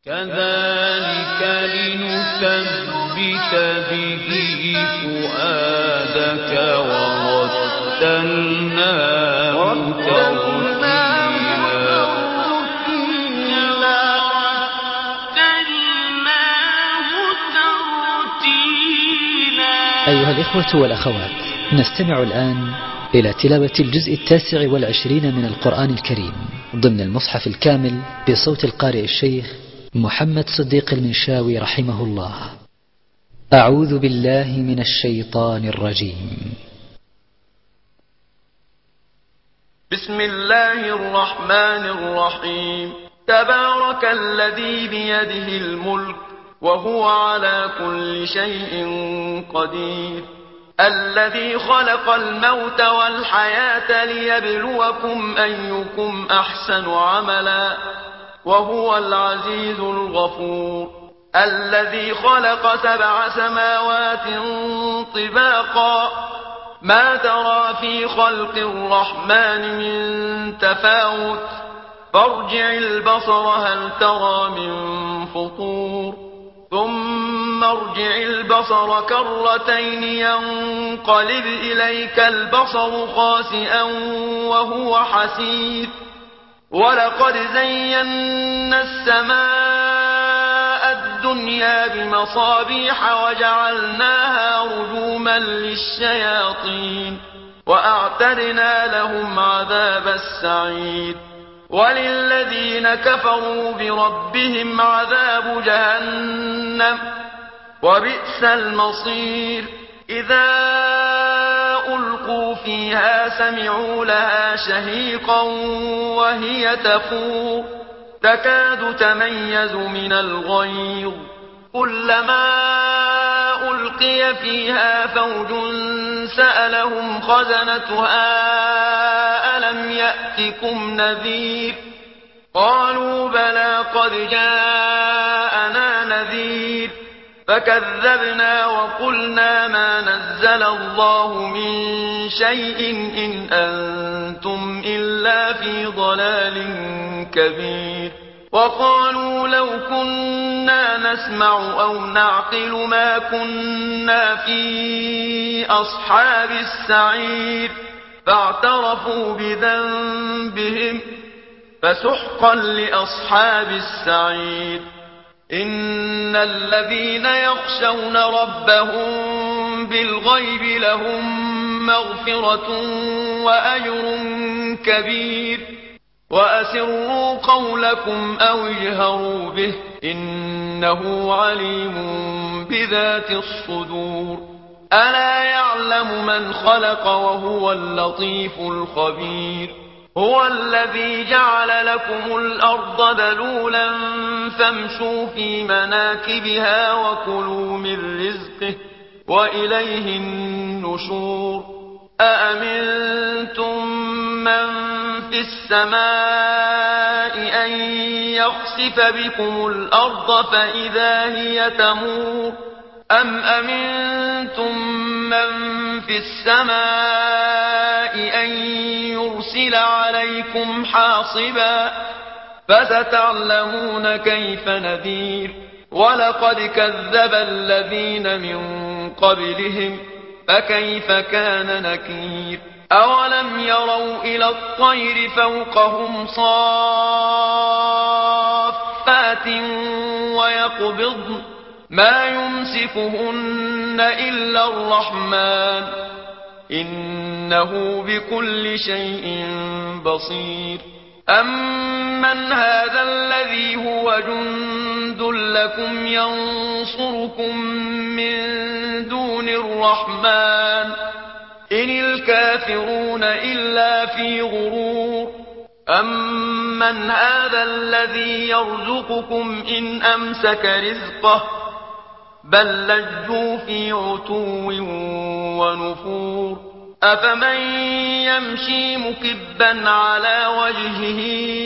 كذلك لنثبت به فؤادك ورتلناه ترتيلا. أيها الإخوة والأخوات، نستمع الآن إلى تلاوة الجزء 29 من القرآن الكريم ضمن المصحف الكامل بصوت القارئ الشيخ محمد صديق المنشاوي رحمه الله. أعوذ بالله من الشيطان الرجيم. بسم الله الرحمن الرحيم. تبارك الذي بيده الملك وهو على كل شيء قدير، الذي خلق الموت والحياة ليبلوكم أيكم أحسن عملا وهو العزيز الغفور، الذي خلق 7 سماوات طباقا ما ترى في خلق الرحمن من تفاوت فارجع البصر هل ترى من فطور، ثم ارجع البصر كرتين ينقلب إليك البصر خاسئا وهو حسير، ولقد زينا السماء الدنيا بمصابيح وجعلناها رجوما للشياطين وأعتدنا لهم عذاب السعير، وللذين كفروا بربهم عذاب جهنم وبئس المصير. إذا ألقوا فيها سمعوا لها شهيقا وهي تفور تكاد تميز من الغيظ، كلما ألقي فيها فوج سألهم خزنتها ألم يأتكم نذير، قالوا بلى قد جاءنا نذير، فكذبنا وقلنا ما نزل الله من شيء إن أنتم إلا في ضلال كبير، وقالوا لو كنا نسمع أو نعقل ما كنا في أصحاب السعير، فاعترفوا بذنبهم فسحقا لأصحاب السعير. إن الذين يخشون ربهم بالغيب لهم مغفرة وأجر كبير، وأسروا قولكم أو اجهروا به إنه عليم بذات الصدور. ألا يعلم من خلق وهو اللطيف الخبير. هو الذي جعل لكم الأرض ذلولا فامشوا في مناكبها وكلوا من رزقه وإليه النشور. أأمنتم من في السماء أن يخسف بكم الأرض فإذا هي تمور، أم أمنتم من في السماء أن يرسل عليكم حاصبا، فستعلمون كيف نذير. ولقد كذب الذين من قبلهم فكيف كان نكير. أولم يروا إلى الطير فوقهم صافات ويقبضن ما يمسكهن إلا الرحمن إنه بكل شيء بصير. أمن هذا الذي هو جند لكم ينصركم من دون الرحمن إن الكافرون إلا في غرور. أمن هذا الذي يرزقكم إن أمسك رزقه بل لجوا في عتو ونفور. أفمن يمشي مكبا على وجهه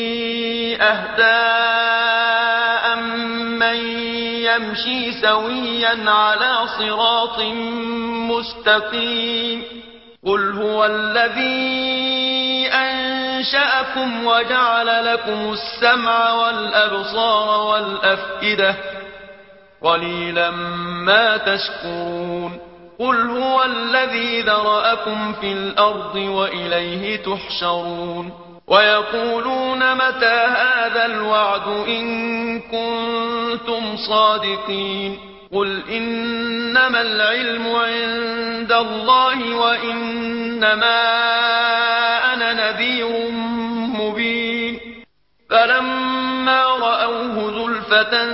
أهدى أمن يمشي سويا على صراط مستقيم. قل هو الذي أنشأكم وجعل لكم السمع والأبصار والأفئدة قليلا ما تشكرون قل هو الذي ذرأكم في الأرض وإليه تحشرون ويقولون متى هذا الوعد إن كنتم صادقين قل إنما العلم عند الله وإنما أنا نذير مبين فلما رأوه زلفة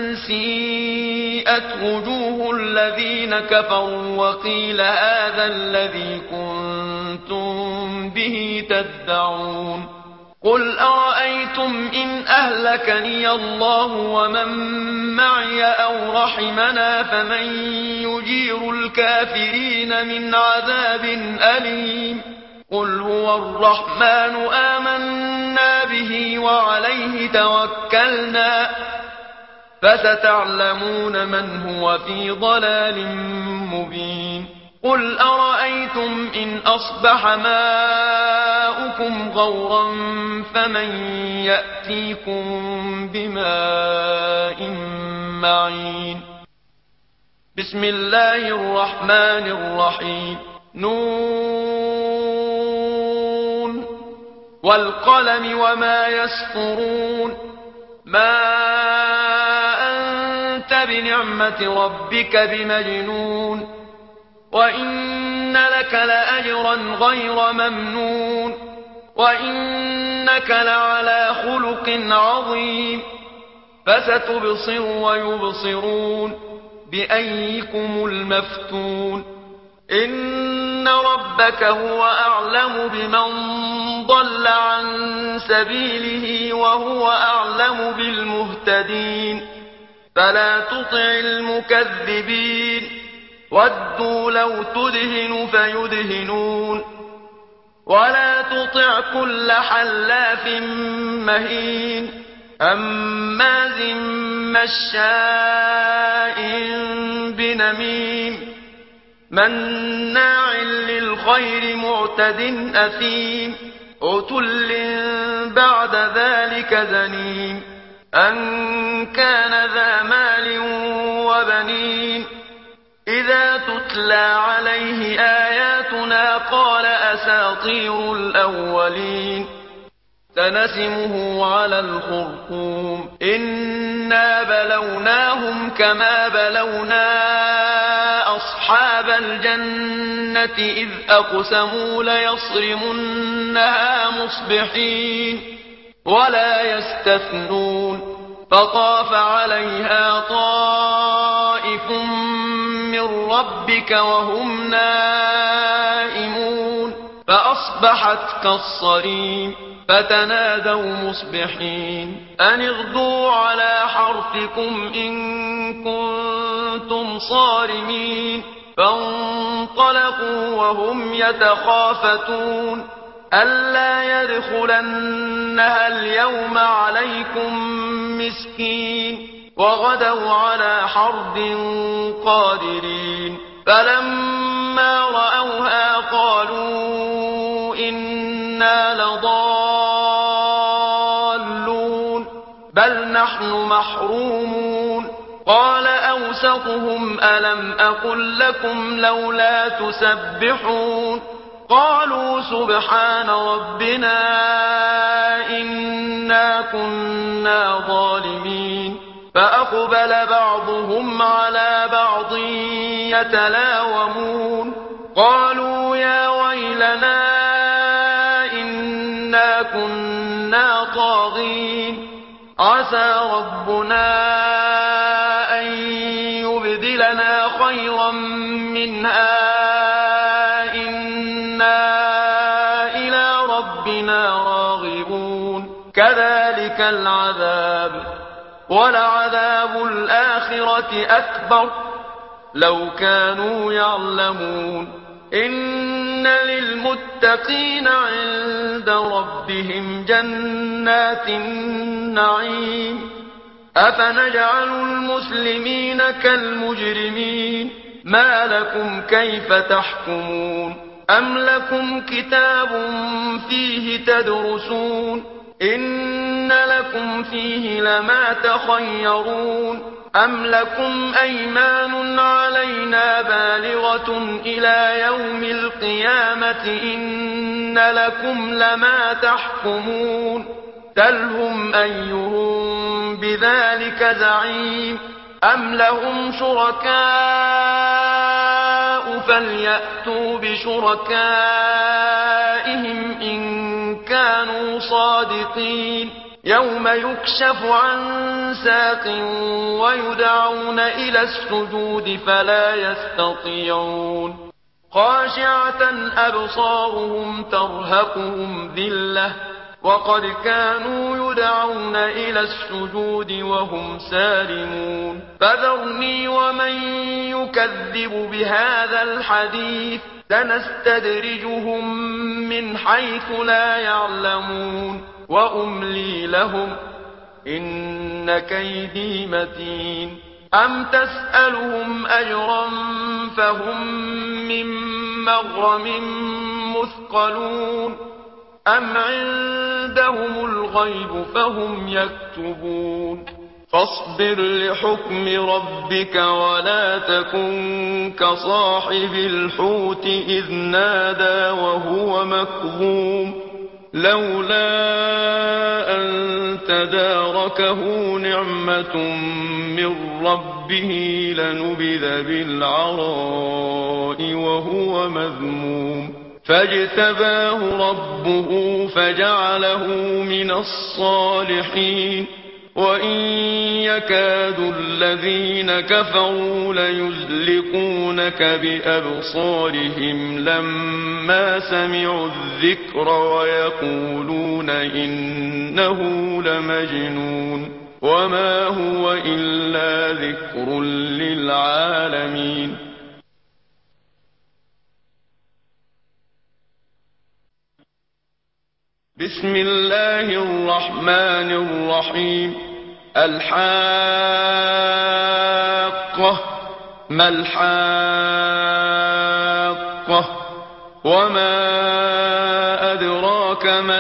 سيئت وجوه الذين كفروا وقيل هذا الذي كنتم به تدعون قل أرأيتم إن أهلكني الله ومن معي أو رحمنا فمن يجير الكافرين من عذاب أليم قل هو الرحمن آمنا به وعليه توكلنا فستعلمون من هو في ضلال مبين قل أرأيتم إن أصبح ماؤكم غورا فمن يأتيكم بماء معين بسم الله الرحمن الرحيم نون والقلم وما يسطرون ما أنت بنعمة ربك بمجنون وإن لك لأجرا غير ممنون وإنك لعلى خلق عظيم فستبصر ويبصرون بأيكم المفتون إن ربك هو أعلم بمن ضل عن سبيله وهو أعلم بالمهتدين فلا تطع المكذبين ودوا لو تدهن فيدهنون ولا تطع كل حلاف مهين هماز مشاء بنميم مناع للخير معتد أثيم عتل بعد ذلك زنيم أن كان ذا مال وبنين إذا تتلى عليه آياتنا قال أساطير الأولين سنسمه على الخرطوم إنا بلوناهم كما بلونا أصحاب الجنة إذ أقسموا ليصرمنها مصبحين ولا يستثنون فطاف عليها طائف من ربك وهم نائمون فأصبحت كالصريم فتنادوا مصبحين أن اغدوا على حرثكم إن كنتم صارمين فانطلقوا وهم يتخافتون ألا يدخلنها اليوم عليكم مسكين وغدوا على حرد قادرين فلما رأوها قالوا إنا لضالون بل نحن محرومون قال أوسطهم ألم أقل لكم لولا تسبحون قالوا سبحان ربنا إنا كنا ظالمين فأقبل بعضهم على بعض يتلاومون قالوا يا ويلنا إنا كنا طاغين عسى ربنا أن يبدلنا خيرا منها إنا إلى ربنا راغبون كذلك العذاب ولعذاب الآخرة أكبر لو كانوا يعلمون إن للمتقين عند ربهم جنات النعيم أفنجعل المسلمين كالمجرمين ما لكم كيف تحكمون أم لكم كتاب فيه تدرسون إن لكم فيه لما تخيرون أم لكم أيمان علينا بالغة إلى يوم القيامة إن لكم لما تحكمون سلهم أيهم بذلك زعيم أم لهم شركاء فليأتوا بشركائهم إن كانوا صادقين يوم يكشف عن ساق ويدعون إلى السجود فلا يستطيعون خاشعة أبصارهم ترهقهم ذلة وقد كانوا يدعون إلى السجود وهم سالمون فذرني ومن يكذب بهذا الحديث سنستدرجهم من حيث لا يعلمون وأملي لهم إن كيدي متين أم تسألهم أجرا فهم من مغرم مثقلون أم عندهم الغيب فهم يكتبون فاصبر لحكم ربك ولا تكن كصاحب الحوت إذ نادى وهو مكظوم لولا أن تداركه نعمة من ربه لنبذ بالعراء وهو مذموم فاجتباه ربه فجعله من الصالحين وإن يكاد الذين كفروا ليزلقونك بأبصارهم لما سمعوا الذكر ويقولون إنه لمجنون وما هو إلا ذكر للعالمين بسم الله الرحمن الرحيم الحاقة ما الحاقة وما أدراك ما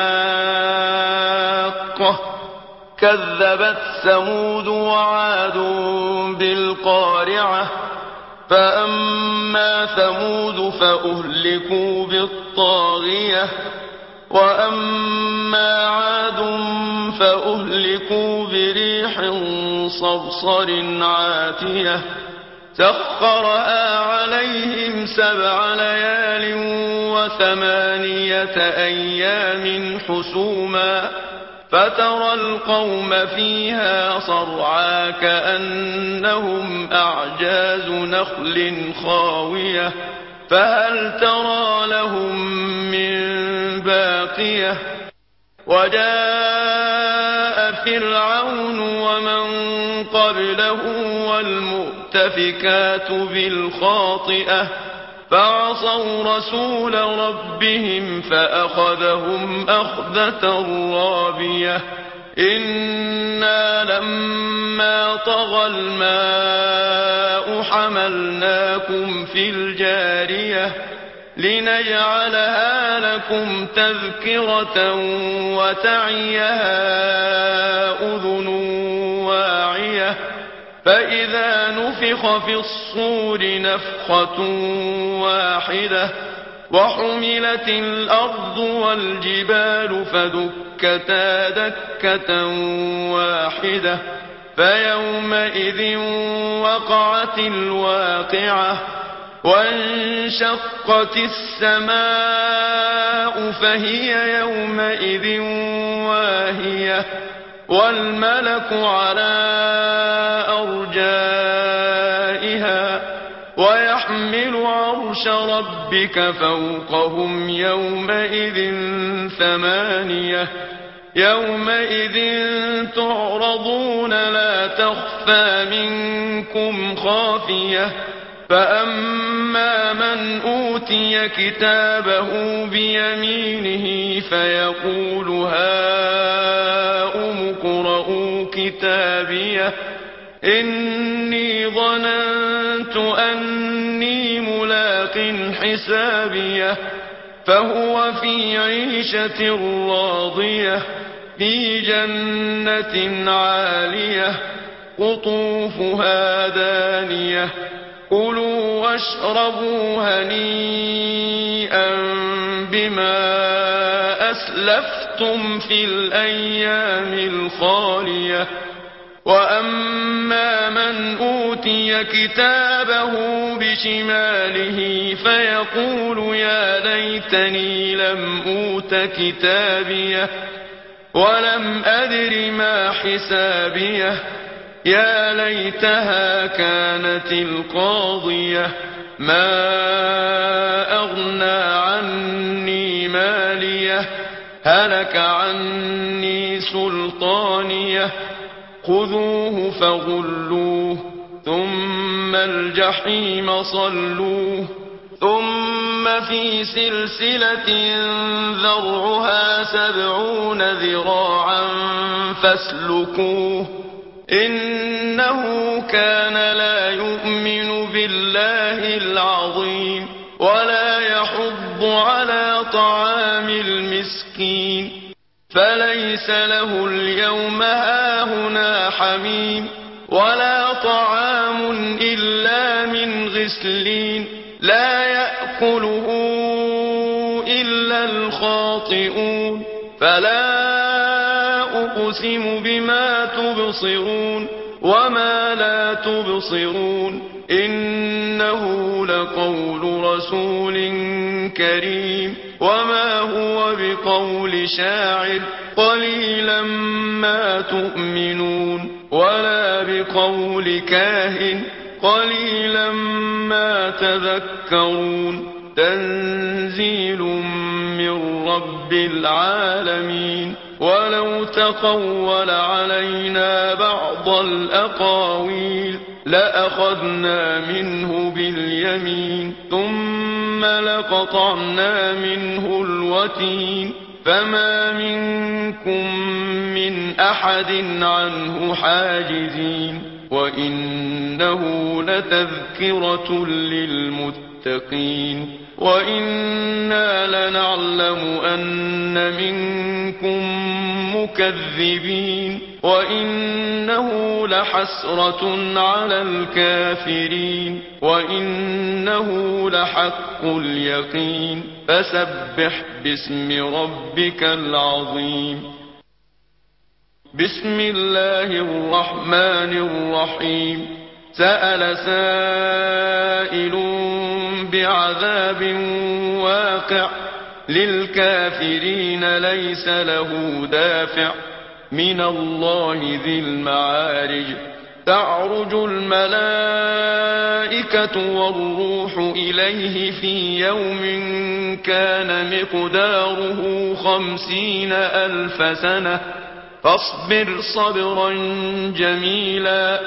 الحاقة كذبت ثمود وعاد بالقارعة فأما ثمود فأهلكوا بالطاغية وأما عاد فأهلكوا بريح صرصر عاتية سخرها عليهم 7 ليال و8 أيام حسوما فترى القوم فيها صرعا كأنهم أعجاز نخل خاوية فهل ترى لهم من باقية وجاء فرعون ومن قبله والمؤتفكات بالخاطئة فعصوا رسول ربهم فأخذهم أخذة رابية إنا لما طغى الماء حملناكم في الجارية لنجعلها لكم تذكرة وتعيها أذن واعية فإذا نفخ في الصور نفخة واحدة وحملت الأرض والجبال فدكتا دكة واحدة فيومئذ وقعت الواقعة وانشقت السماء فهي يومئذ واهية والملك على أرجائها ويحمل عرش ربك فوقهم يومئذ 8 يومئذ تعرضون لا تخفى منكم خافية فأما من أوتي كتابه بيمينه فيقول هاؤم اقرءوا كتابيه إني ظننت أني ملاق حسابيه فهو في عيشة راضية في جنة عالية قطوفها دانية كلوا واشربوا هنيئا بما أسلفتم في الأيام الخالية وأما من أوتي كتابه بشماله فيقول يا ليتني لم أوت كتابيه ولم أدر ما حسابيه يا ليتها كانت القاضية ما أغنى عني ماليه هلك عني سلطانيه خذوه فغلوه ثم الجحيم صلوه ثم في سلسلة ذرعها 70 ذراعا فاسلكوه إنه كان لا يؤمن بالله العظيم ولا يحض على طعام المسكين فليس له اليوم هاهنا حميم ولا طعام إلا من غسلين لا يأكله إلا الخاطئون فلا أقسم بما تبصرون وما لا تبصرون إنه لقول رسول كريم وما هو بقول شاعر قليلا ما تؤمنون ولا بقول كاهن قليلا ما تذكرون تنزيل من رب العالمين ولو تقول علينا بعض الأقاويل لأخذنا منه باليمين ثم لقطعنا منه الوتين فما منكم من أحد عنه حاجزين وإنه لتذكرة للمتقين وإنا لنعلم أن منكم مكذبين وإنه لحسرة على الكافرين وإنه لحق اليقين فسبح باسم ربك العظيم بسم الله الرحمن الرحيم سأل سائل بعذاب واقع للكافرين ليس له دافع من الله ذي المعارج تعرج الملائكة والروح إليه في يوم كان مقداره 50,000 سنة فاصبر صبرا جميلا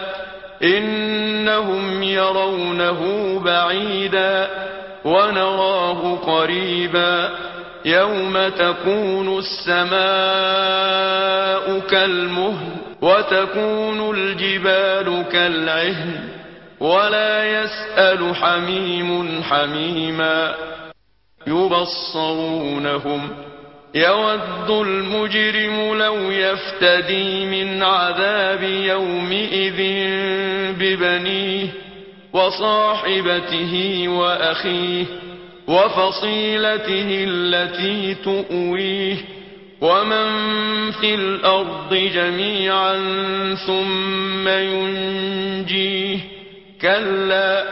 إنهم يرونه بعيدا ونراه قريبا يوم تكون السماء كالمهل وتكون الجبال كالعهن ولا يسأل حميم حميما يبصرونهم يود المجرم لو يفتدي من عذاب يومئذ ببنيه وصاحبته وأخيه وفصيلته التي تؤويه ومن في الأرض جميعا ثم ينجيه كلا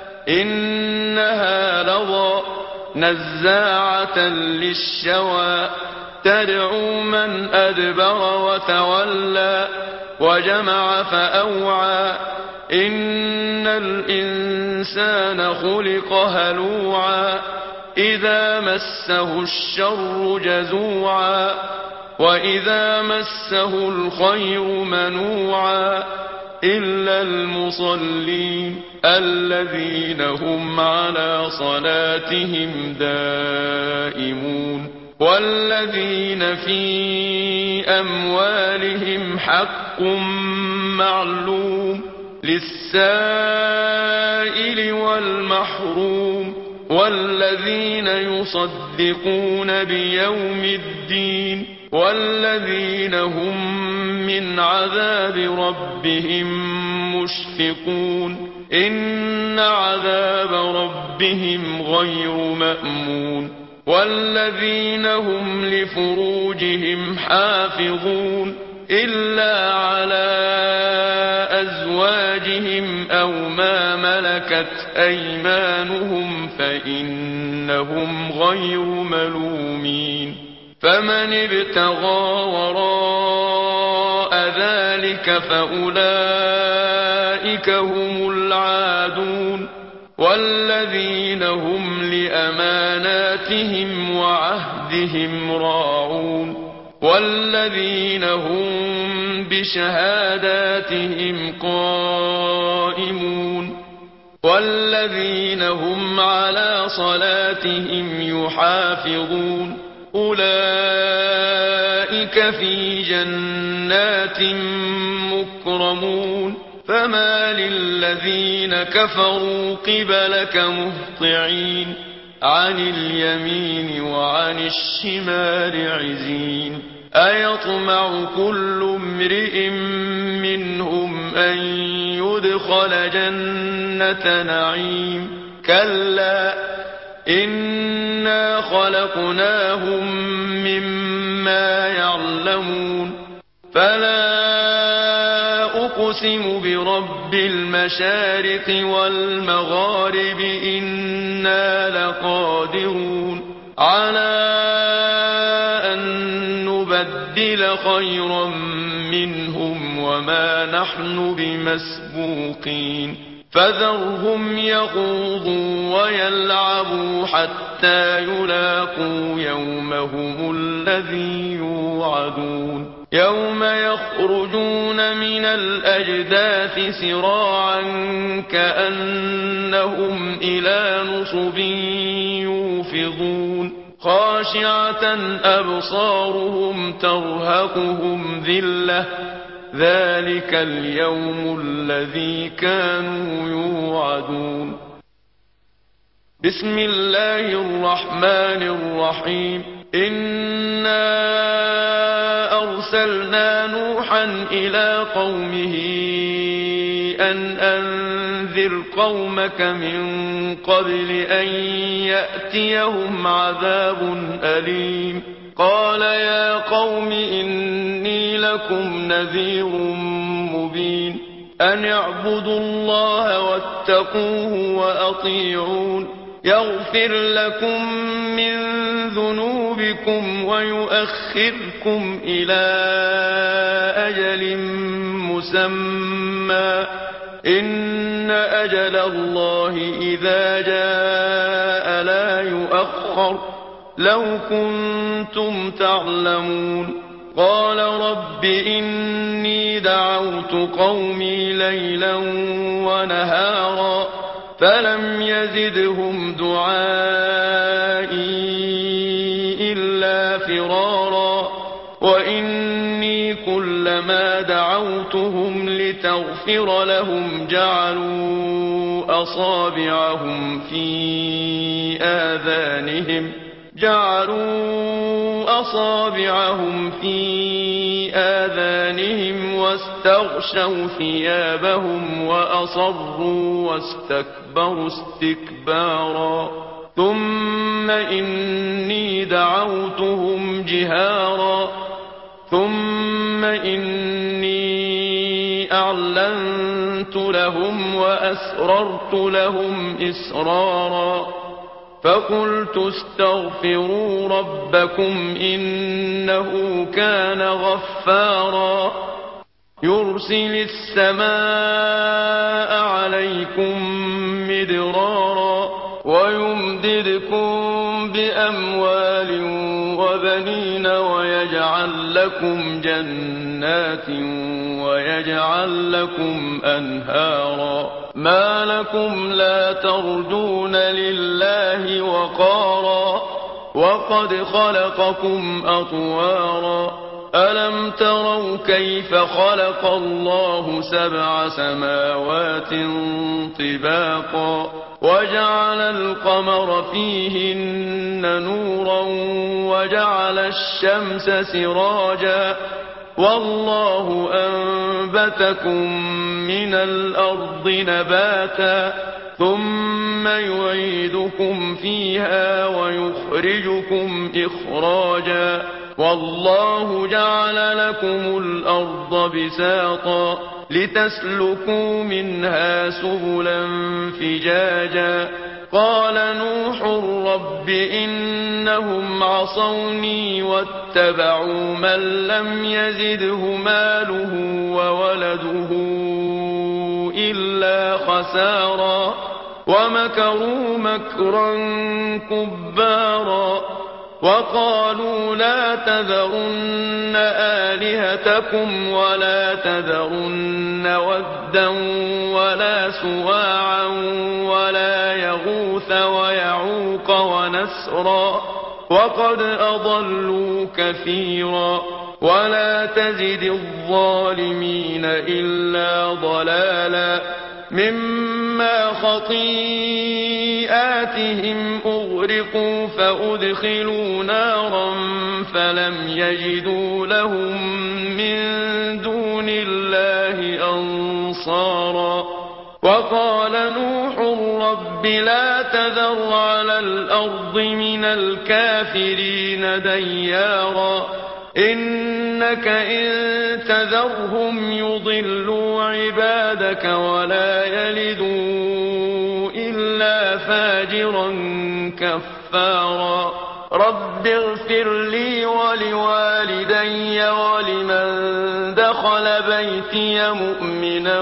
إنها لظى نزاعة للشوى تدعو من أدبر وتولى وجمع فأوعى إن الإنسان خلق هلوعا إذا مسه الشر جزوعا وإذا مسه الخير منوعا إلا المصلين الذين هم على صلاتهم دائمون والذين في أموالهم حق معلوم للسائل والمحروم والذين يصدقون بيوم الدين والذين هم من عذاب ربهم مشفقون إن عذاب ربهم غير مأمون والذين هم لفروجهم حافظون إلا على أزواجهم أو ما ملكت أيمانهم فإنهم غير ملومين فمن ابتغى وراء ذلك فأولئك هم العادون والذين هم لأماناتهم وعهدهم راعون والذين هم بشهاداتهم قائمون والذين هم على صلاتهم يحافظون أولئك في جنات مكرمون فما للذين كفروا قبلك مهطعين عن اليمين وعن الشمال عزين أيطمع كل امرئ منهم أن يدخل جنة نعيم كلا إنا خلقناهم مما يعلمون فلا أقسم برب المشارق والمغارب إنا لقادرون على أن نبدل خيرا منهم وما نحن بمسبوقين فذرهم يخوضوا ويلعبوا حتى يلاقوا يومهم الذي يوعدون يوم يخرجون من الأجداث سراعا كأنهم إلى نصب يوفضون خاشعة أبصارهم ترهقهم ذلة ذلك اليوم الذي كانوا يوعدون بسم الله الرحمن الرحيم إنا أرسلنا نوحا إلى قومه أن أنذر قومك من قبل أن يأتيهم عذاب أليم قال يا قوم إني لكم نذير مبين أن اعبدوا الله واتقوه وأطيعون يغفر لكم من ذنوبكم ويؤخركم إلى أجل مسمى إن أجل الله إذا جاء لا يؤخر لو كنتم تعلمون قال رب إني دعوت قومي ليلا ونهارا فلم يزدهم دعائي إلا فرارا وإني كلما دعوتهم لتغفر لهم جعلوا أصابعهم في آذانهم واستغشوا ثيابهم وأصروا واستكبروا استكبارا ثم إني دعوتهم جهارا ثم إني أعلنت لهم وأسررت لهم إسرارا فقلت استغفروا ربكم إنه كان غفارا يرسل السماء عليكم مدرارا ويمددكم بأموال وبنين ويجعل لكم جنات ويجعل لكم أنهارا ما لكم لا ترجون لله وقارا وقد خلقكم أطوارا ألم تروا كيف خلق الله 7 سماوات طباقا وجعل القمر فيهن نورا وجعل الشمس سراجا والله أنبتكم من الأرض نباتا ثم يعيدكم فيها ويخرجكم إخراجا والله جعل لكم الأرض بساطا لتسلكوا منها سبلا فجاجا قال نوح رب إنهم عصوني واتبعوا من لم يزده ماله وولده إلا خسارا ومكروا مكرا كبارا وقالوا لا تذرن آلهتكم ولا تذرن ودا ولا سواعا ولا يغوث ويعوق ونسرا وقد أضلوا كثيرا ولا تزد الظالمين إلا ضلالا مما خطيئاتهم أغرقوا فأدخلوا نارا فلم يجدوا لهم من دون الله أنصارا وقال نوح رب لا تذر على الأرض من الكافرين ديارا إنك إن تذرهم يضلوا عبادك ولا يلدوا إلا فاجرا كفارا رب اغفر لي ولوالدي ولمن دخل بيتي مؤمنا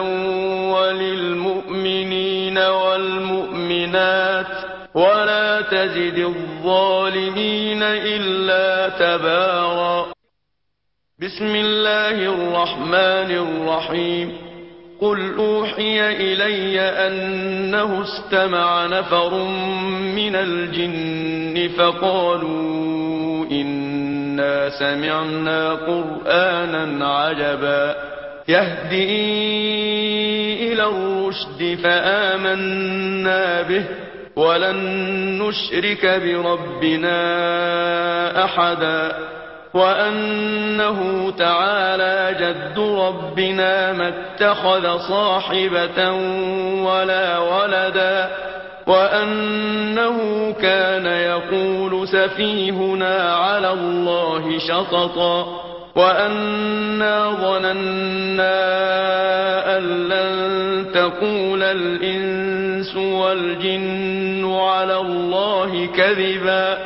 وللمؤمنين والمؤمنات ولا تزد الظالمين إلا تبارا بسم الله الرحمن الرحيم قل أوحي إلي أنه استمع نفر من الجن فقالوا إنا سمعنا قرآنا عجبا يهدي إلى الرشد فآمنا به ولن نشرك بربنا أحدا وأنه تعالى جد ربنا ما اتخذ صاحبة ولا ولدا وأنه كان يقول سفيهنا على الله شططا وأنا ظننا أن لن تقول الإنس والجن على الله كذبا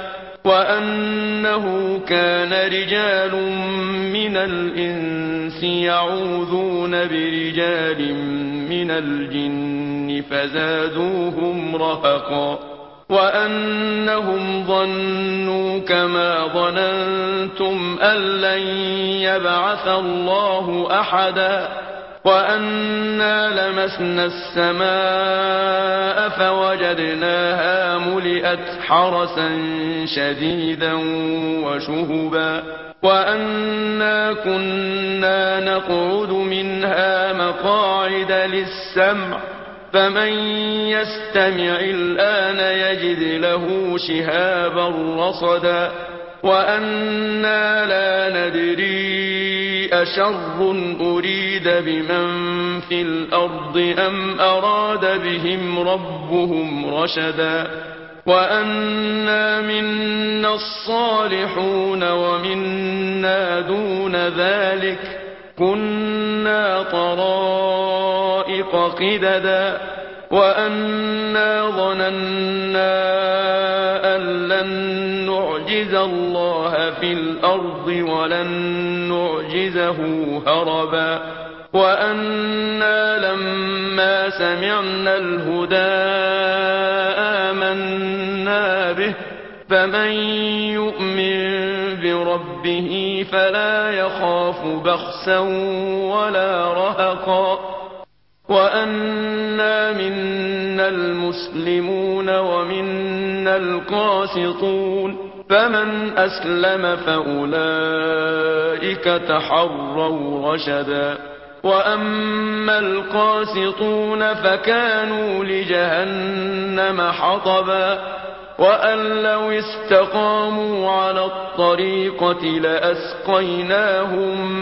وأنه كان رجال من الإنس يعوذون برجال من الجن فزادوهم رهقا وأنهم ظنوا كما ظننتم أن لن يبعث الله أحدا وأنا لمسنا السماء فوجدناها ملئت حرسا شديدا وشهبا وأنا كنا نقعد منها مقاعد للسمع فمن يستمع الآن يجد له شهابا رصدا وأنا لا ندري أشر أريد بمن في الأرض أم أراد بهم ربهم رشدا وأنا منا الصالحون ومنا دون ذلك كنا طرائق قددا وأنا ظننا أن لن نعجز الله في الأرض ولن نعجزه هربا وأنا لما سمعنا الهدى آمنا به فمن يؤمن بربه فلا يخاف بخسا ولا رهقا وأنا منا المسلمون ومنا القاسطون فمن أسلم فأولئك تحروا رشدا وأما القاسطون فكانوا لجهنم حطبا وأن لو استقاموا على الطريقة لأسقيناهم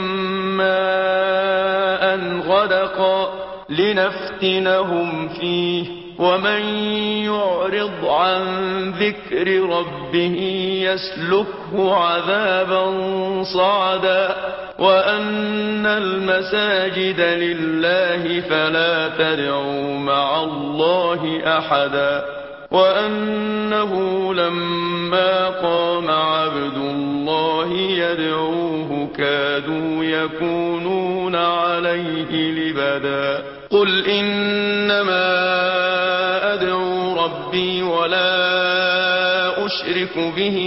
ماء غدقا لنفتنهم فيه ومن يعرض عن ذكر ربه يسلكه عذابا صعدا وأن المساجد لله فلا تدعوا مع الله أحدا وأنه لما قام عبد الله يدعوه كادوا يكونون عليه لبدا قل إنما أدعو ربي ولا أشرك به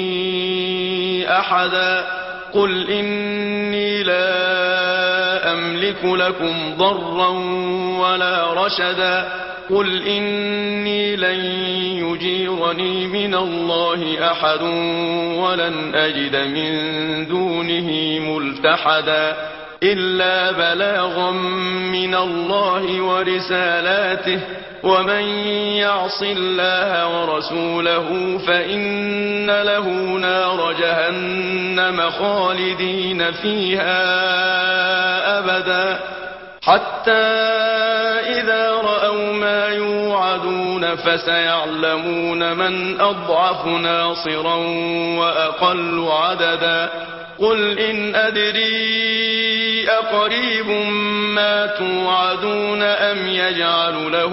أحدا قل إني لا أملك لكم ضرا ولا رشدا قل إني لن يجيرني من الله أحد ولن أجد من دونه ملتحدا إلا بلاغا من الله ورسالاته ومن يعص الله ورسوله فإن له نار جهنم خالدين فيها أبدا حتى إذا رأوا ما يوعدون فسيعلمون من أضعف ناصرا وأقل عددا قل إن أدري أقريب ما توعدون أم يجعل له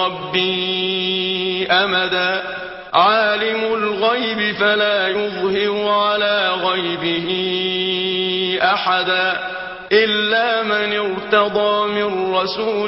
ربي أمدا عالم الغيب فلا يظهر على غيبه أحدا إلا من ارتضى من رسول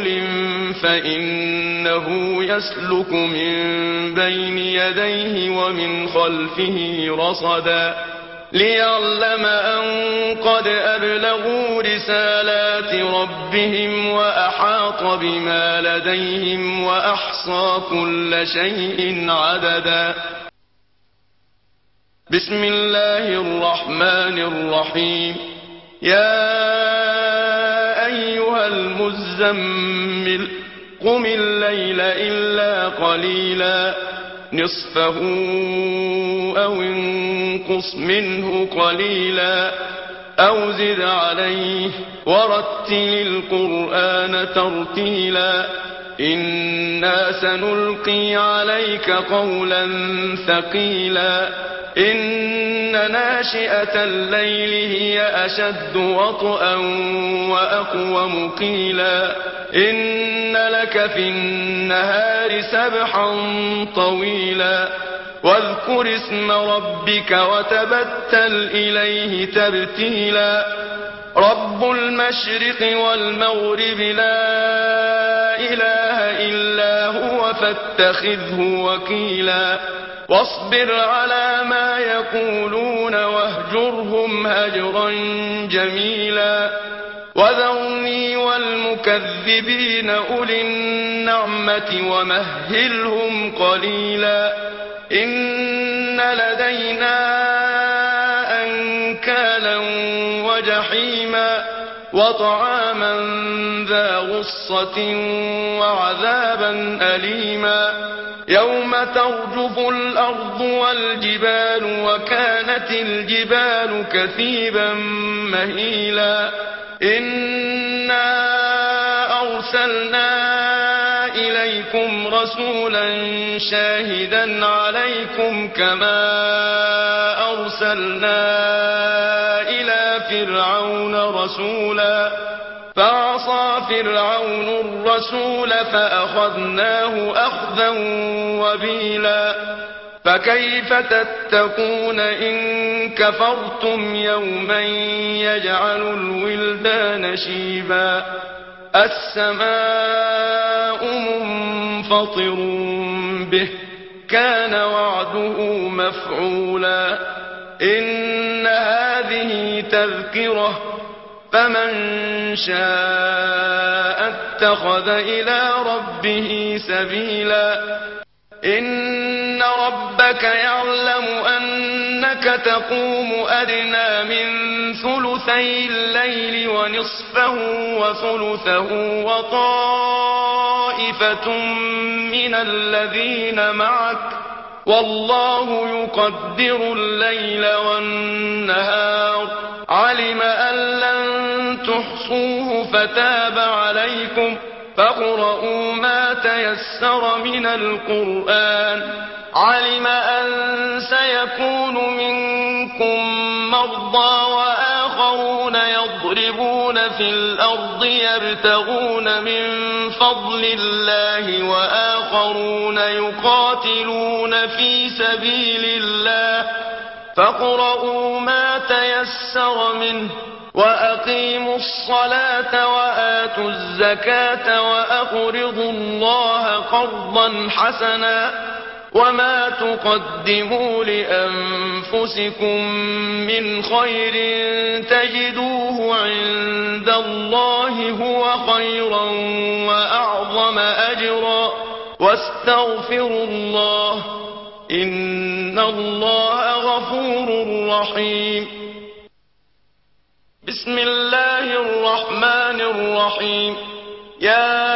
فإنه يسلك من بين يديه ومن خلفه رصدا ليعلم أن قد أبلغوا رسالات ربهم وأحاط بما لديهم وأحصى كل شيء عددا بسم الله الرحمن الرحيم يا أيها المزمل قم الليل إلا قليلا نصفه أو انقص منه قليلا أو زد عليه ورتل القرآن ترتيلا إنا سنلقي عليك قولا ثقيلا إن ناشئة الليل هي أشد وطئا وأقوم قيلا إن لك في النهار سبحا طويلا واذكر اسم ربك وتبتل إليه تبتيلا رب المشرق والمغرب لا إله إلا هو فاتخذه وكيلا واصبر على ما يقولون واهجرهم هجرا جميلا وذرني والمكذبين أولي النعمة ومهلهم قليلا إن لدينا أنكالا وجحيما وطعاما ذا غصة وعذابا أليما يوم ترجف الأرض والجبال وكانت الجبال كثيبا مهيلا إنا أرسلنا إليكم رسولا شاهدا عليكم كما أرسلنا إلى فرعون رسولا فعصى فرعون الرسول فأخذناه أخذا وبيلا فكيف تتقون إن كفرتم يوما يجعل الولدان شيبا السماء منفطر به كان وعده مفعولا إن هذه تذكرة فمن شاء اتخذ إلى ربه سبيلا إن ربك يعلم أنك تقوم أدنى من ثلثي الليل ونصفه وثلثه وطائفة من الذين معك والله يقدر الليل والنهار علم أن لن تحصوه فتاب عليكم فاقرؤوا ما تيسر من القرآن علم أن سيكون منكم مرضى وآخرون يضربون في الأرض يبتغون من فضل الله وآخرون يقاتلون في سبيل الله فاقرؤوا ما تيسر منه وأقيموا الصلاة وآتوا الزكاة وأقرضوا الله قرضا حسنا وما تقدموا لأنفسكم من خير تجدوه عند الله هو خيرا وأعظم أجرا واستغفروا الله إن الله غفور رحيم بسم الله الرحمن الرحيم يا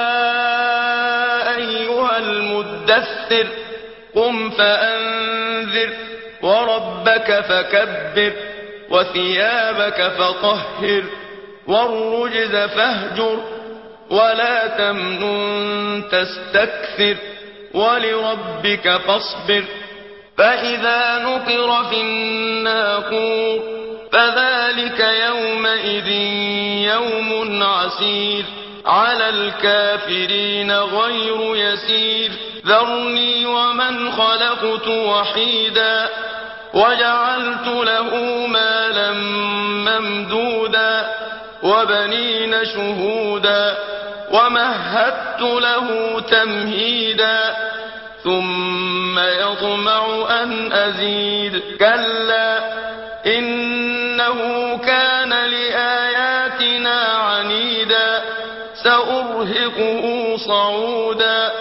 أيها المدثر قم فأنذر وربك فكبر وثيابك فطهر والرجز فاهجر ولا تمنن تستكثر ولربك فاصبر فإذا نقر في الناقور فذلك يومئذ يوم عسير على الكافرين غير يسير ذرني ومن خلقت وحيدا وجعلت له مالا ممدودا وبنين شهودا ومهدت له تمهيدا ثم يطمع أن أزيد كلا إنه كان لآياتنا عنيدا سأرهقه صعودا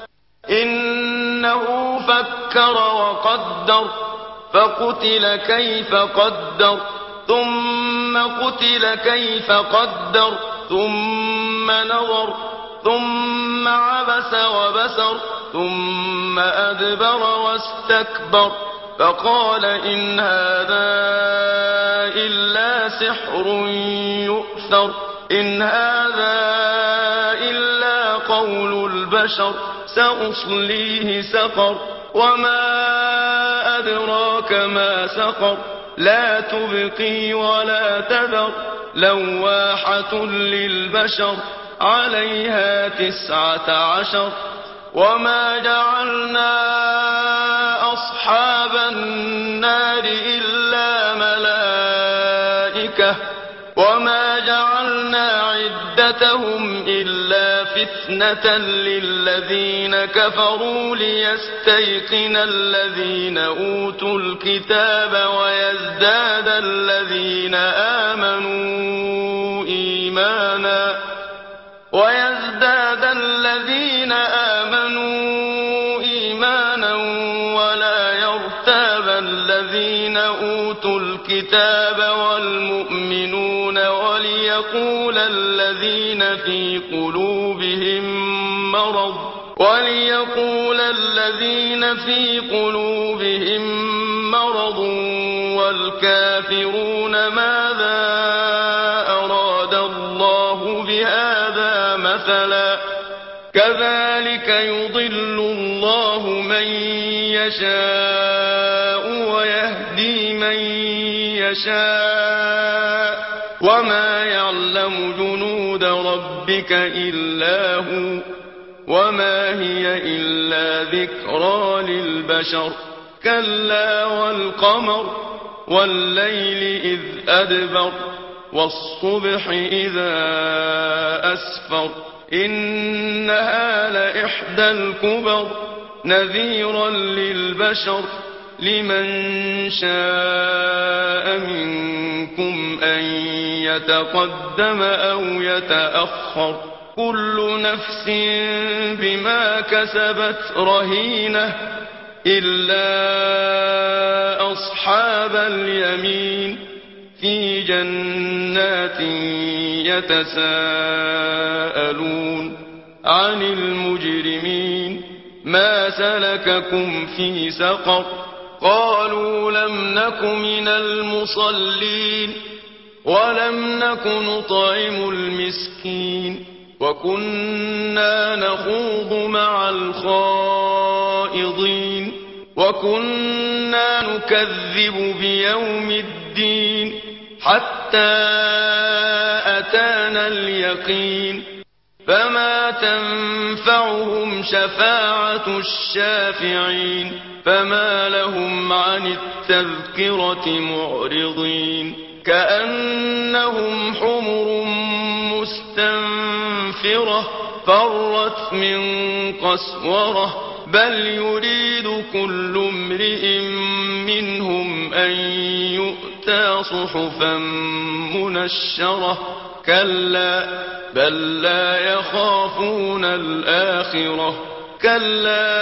إنه فكر وقدر فقتل كيف قدر ثم قتل كيف قدر ثم نظر ثم عبس وبسر ثم أدبر واستكبر فقال إن هذا إلا سحر يؤثر إن هذا إلا قول البشر سأصليه سقر وما أدراك ما سقر لا تبقي ولا تذر لواحة للبشر عليها 19 وما جعلنا أصحاب النار إلا ملائكة وما جعلنا عدتهم إلا فتنة للذين كفروا ليستيقن الذين أوتوا الكتاب ويزداد الذين آمنوا إيمانا ولا يرتاب الذين أوتوا الكتاب والمؤمنون وليقول الذين في قلوبهم مرض والكافرون ماذا أراد الله بهذا مثلا كذلك يضل الله من يشاء ويهدي من يشاء وما يعلم جنود ربك إلا هو وما هي إلا ذكرى للبشر كلا والقمر والليل إذ أدبر والصبح إذا أسفر إنها لإحدى الكبر نذيرا للبشر لمن شاء منكم أن يتقدم أو يتأخر كل نفس بما كسبت رهينة إلا أصحاب اليمين في جنات يتساءلون عن المجرمين ما سلككم في سقر قالوا لم نك من المصلين ولم نك نطعم المسكين وكنا نخوض مع الخائضين وكنا نكذب بيوم الدين حتى أتانا اليقين فما تنفعهم شفاعة الشافعين فما لهم عن التذكرة معرضين كأنهم حمر مستنفرة فرت من قسورة بل يريد كل امرئ منهم أن يؤتى صحفا منشرة كلا بل لا يخافون الآخرة كلا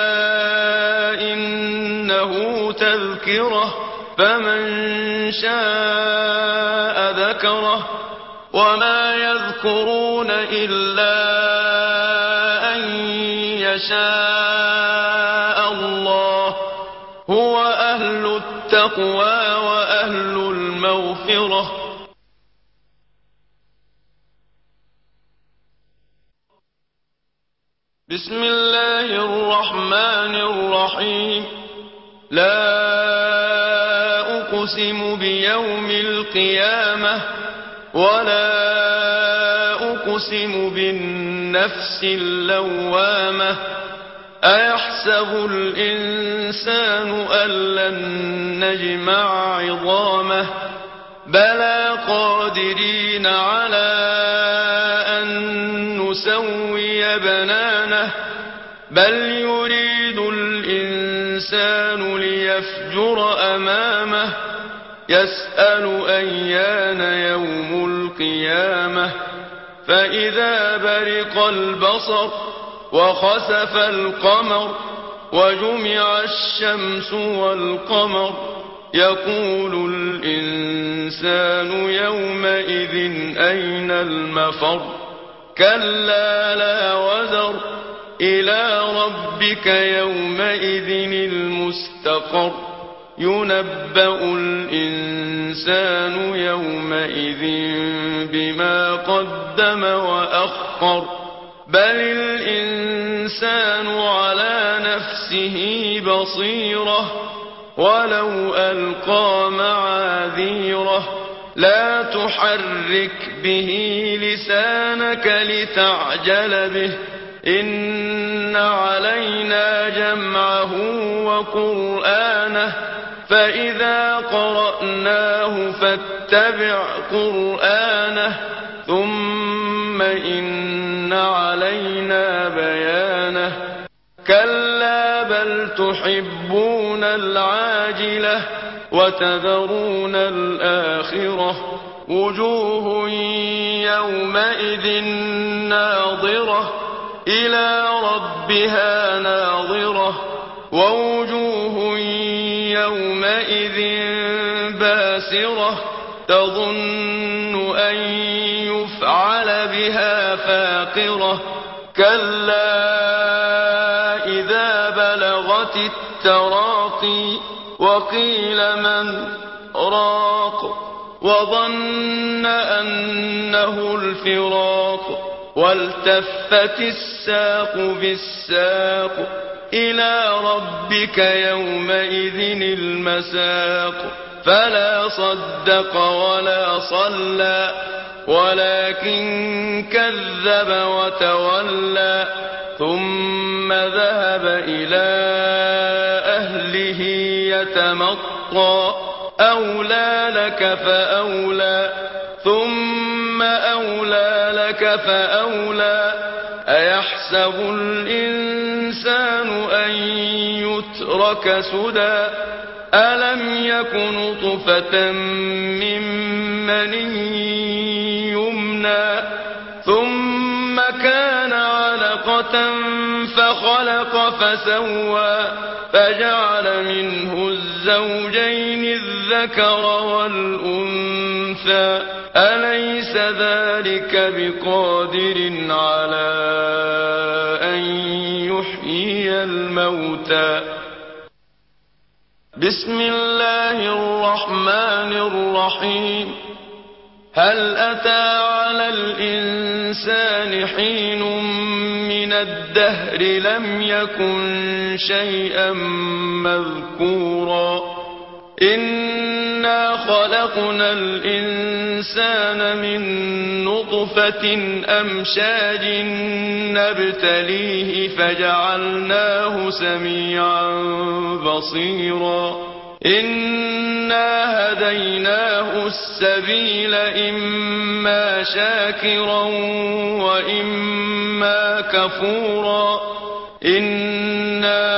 إنه تذكرة فمن شاء ذكره وما يذكرون إلا أن يشاء الله هو أهل التقوى وأهل المغفرة بسم الله الرحمن الرحيم لا أقسم بيوم القيامة ولا أقسم بالنفس اللوامة أيحسب الإنسان أن لن نجمع عظامه بلى قادرين على أن نسوي بنانه بل يريد الإنسان ليفجر أمامه يسأل أيان يوم القيامة فإذا برق البصر وخسف القمر وجمع الشمس والقمر يقول الإنسان يومئذ أين المفر كلا لا وزر إلى ربك يومئذ المستقر ينبأ الإنسان يومئذ بما قدم وأخر بل الإنسان على نفسه بصيرة ولو ألقى معاذيره لا تحرك به لسانك لتعجل به إن علينا جمعه وقرآنه فإذا قرأناه فاتبع قرآنه ثم إن علينا بيانه كلا بل تحبون العاجلة وتذرون الآخرة وجوه يومئذ ناظرة إلى ربها ناظرة ووجوه يومئذ باسرة تظن أن يفعل بها فاقرة كلا إذا بلغت التراقي وقيل من راق وظن أنه الفراق والتفت الساق بالساق إلى ربك يومئذ المساق فلا صدق ولا صلى ولكن كذب وتولى ثم ذهب إلى أهله يتمطى أولى لك فأولى ثم أولى لك فأولى أيحسب الإنسان أن يترك سدى ألم يك نطفة من مني يمنى ثم كان علقة فخلق فسوى فجعل منه الزوجين الذكر والأنثى أليس ذلك بقادر على أن يحيي الموتى بسم الله الرحمن الرحيم هل أتى على الإنسان حين من الدهر لم يكن شيئا مذكورا إنا خلقنا الإنسان من نطفة أمشاج نبتليه فجعلناه سميعا بصيرا إنا هديناه السبيل إما شاكرا وإما كفورا إنا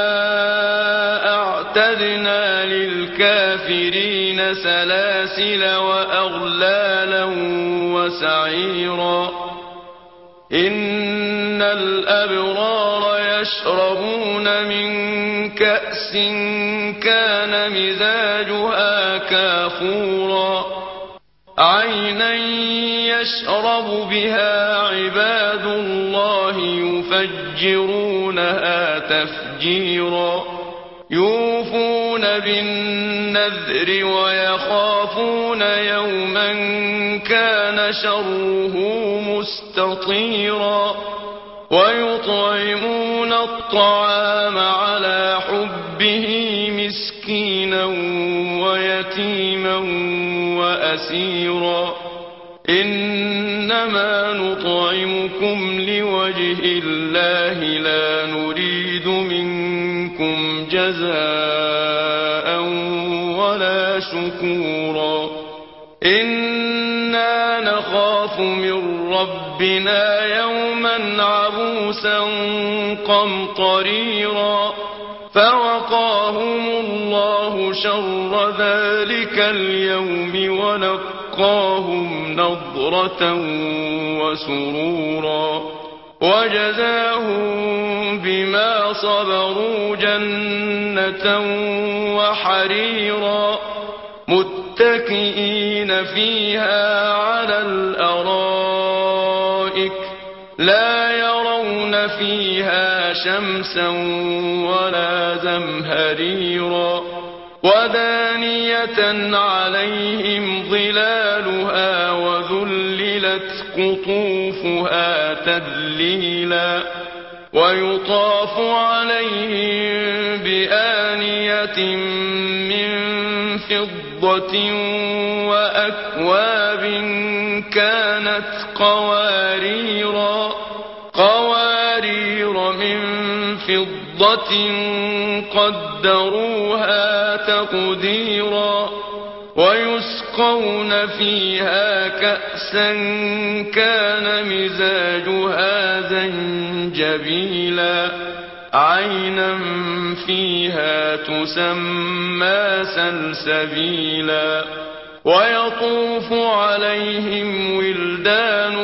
أعتدنا للكافرين سلاسل وأغلالا وسعيرا إن الأبرار يشربون من كأس كان مزاجها كافورا عينا يشرب بها عباد الله يفجرونها تفجيرا يوفون بالنذر ويخافون يوما كان شره مستطيرا ويطعمون الطعام على حبه مسكينا ويتيما وأسيرا إنما نطعمكم لوجه الله لا نريد منكم جزاء ولا شكورا إنا نخاف من ربنا يوما عبوسا قمطريرا فوقاهم الله شر ذلك اليوم ولقاهم نضرة وسرورا وجزاهم بما صبروا جنة وحريرا متكئين فيها على الأرائك لا يرون فيها شمسا ولا زمهريرا ودانية عليهم ظلالها وذللت قطوفها تذليلا ويطاف عليهم بآنية من فضة وأكواب كانت قوارير من فضة قدروها تقديرا ويسقون فيها كأسا كان مزاجها زنجبيلا عينا فيها تسمى سلسبيلا ويطوف عليهم ولدان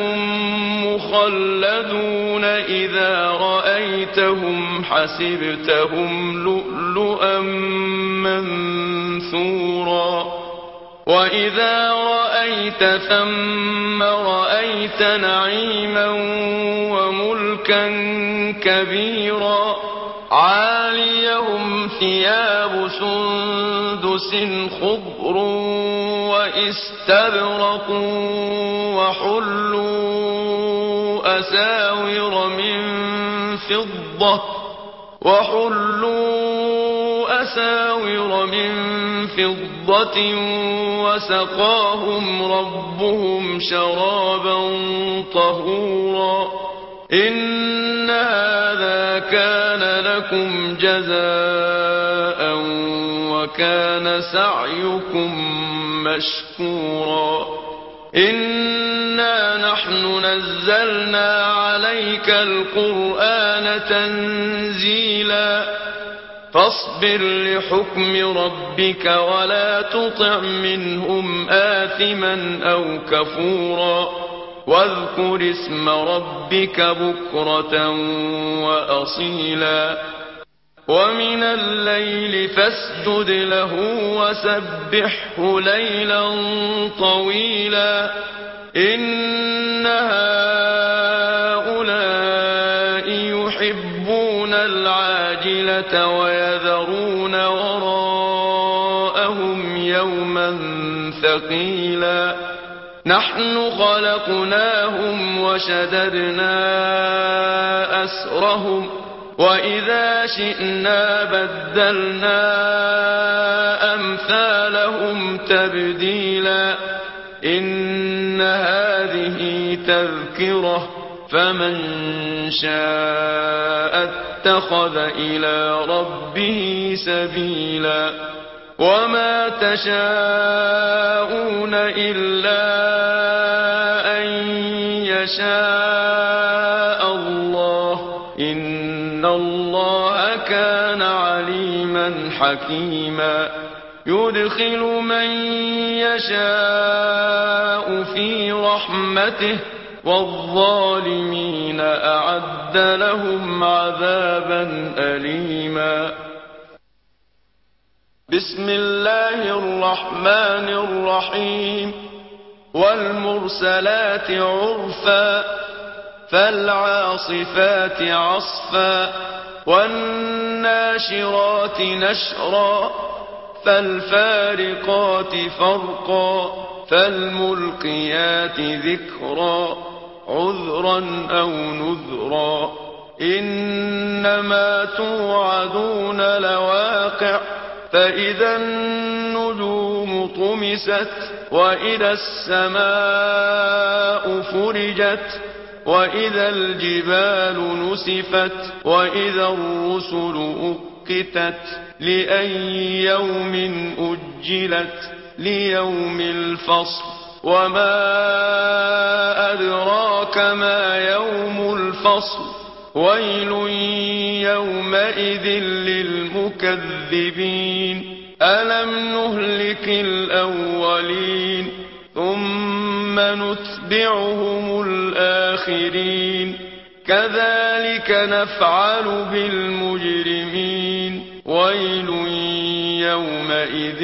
مخلدون إذا رأيتهم حسبتهم لؤلؤا منثورا وإذا رأيت ثم رأيت نعيما وملكا كبيرا عاليهم ثياب سندس خضر وإستبرق وحلوا أساور من فضة وسقاهم ربهم شرابا طهورا إن هذا كان لكم جزاء وكان سعيكم مشكورا إنا نحن نزلنا عليك القرآن تنزيلا فاصبر لحكم ربك ولا تطع منهم آثما أو كفورا واذكر اسم ربك بكرة وأصيلا ومن الليل فاسجد له وسبحه ليلا طويلا إن هؤلاء يحبون العاجلة ويذرون وراءهم يوما ثقيلا نحن خلقناهم وشددنا أسرهم وإذا شئنا بدلنا أمثالهم تبديلا إن هذه تذكرة فمن شاء اتخذ إلى ربه سبيلا وما تشاءون إلا أن يشاء الله إن الله كان عليما حكيما يدخل من يشاء في رحمته والظالمين أعد لهم عذابا أليما بسم الله الرحمن الرحيم والمرسلات عرفا فالعاصفات عصفا والناشرات نشرا فالفارقات فرقا فالملقيات ذكرا عذرا أو نذرا إنما توعدون لواقع فإذا النجوم طمست وإذا السماء فرجت وإذا الجبال نسفت وإذا الرسل أقتت لأي يوم أجلت ليوم الفصل وما أدراك ما يوم الفصل ويل يومئذ للمكذبين ألم نهلك الأولين ثم نتبعهم الآخرين كذلك نفعل بالمجرمين ويل يومئذ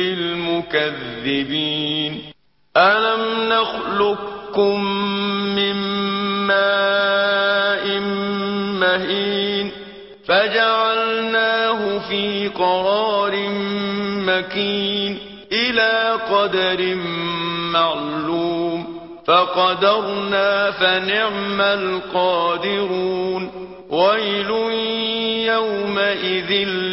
للمكذبين ألم نخلقكم من ماء مهين فجعلناه في قرار مكين إلى قدر معلوم فقدرنا فنعم القادرون ويل يومئذ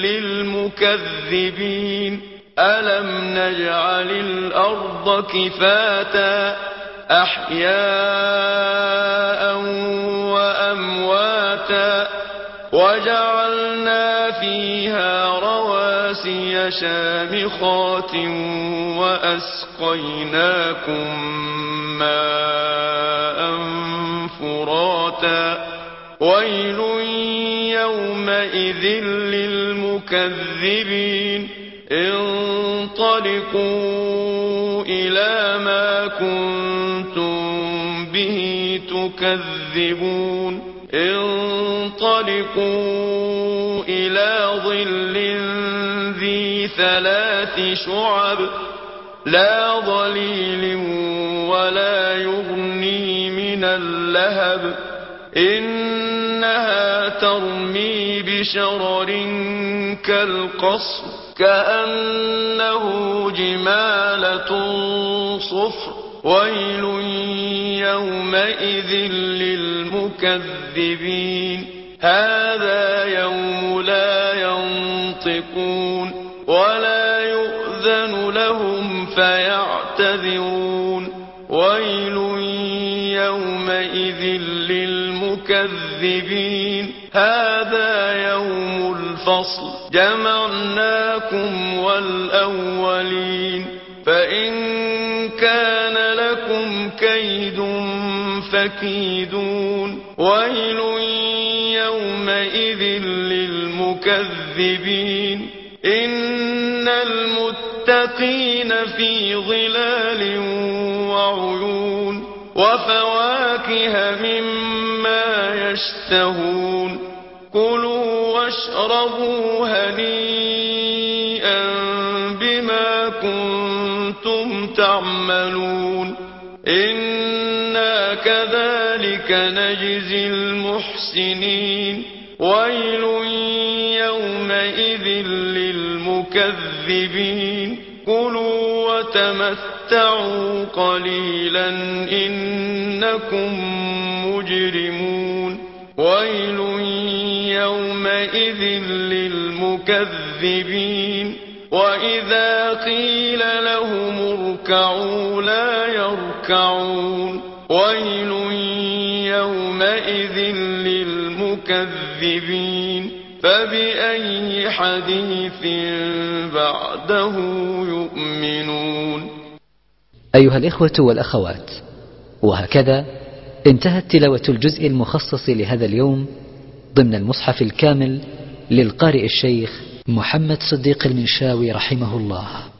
للمكذبين ألم نجعل الأرض كفاتا أحياء وأمواتا وجعلنا فيها رواسي شامخات وأسقيناكم ماء فراتا ويل يومئذ للمكذبين انطلقوا إلى ما كنتم به تكذبون انطلقوا إلى ظل ذي 3 شعب لا ظليل ولا يغني من اللهب إنها ترمي بشرر كالقصر كأنه جمالة صفر ويل يومئذ للمكذبين هذا يوم لا ينطقون ولا يؤذن لهم فيعتذرون ويل يومئذ للمكذبين هذا يوم الفصل جمعناكم والأولين فإن كان لكم كيد فكيدون ويل يومئذ للمكذبين إن المتقين في ظلال وعيون وفواكه مما يشتهون كلوا واشربوا هنيئا بما كنتم تعملون إنا كذلك نجزي المحسنين ويل يومئذ للمكذبين كلوا وتمتعوا قليلا إنكم مجرمون ويل يومئذ للمكذبين وإذا قيل لهم اركعوا لا يركعون ويل يومئذ للمكذبين فبأي حديث بعده يؤمنون. أيها الإخوة والأخوات، وهكذا انتهت تلاوة الجزء المخصص لهذا اليوم ضمن المصحف الكامل للقارئ الشيخ محمد صديق المنشاوي رحمه الله.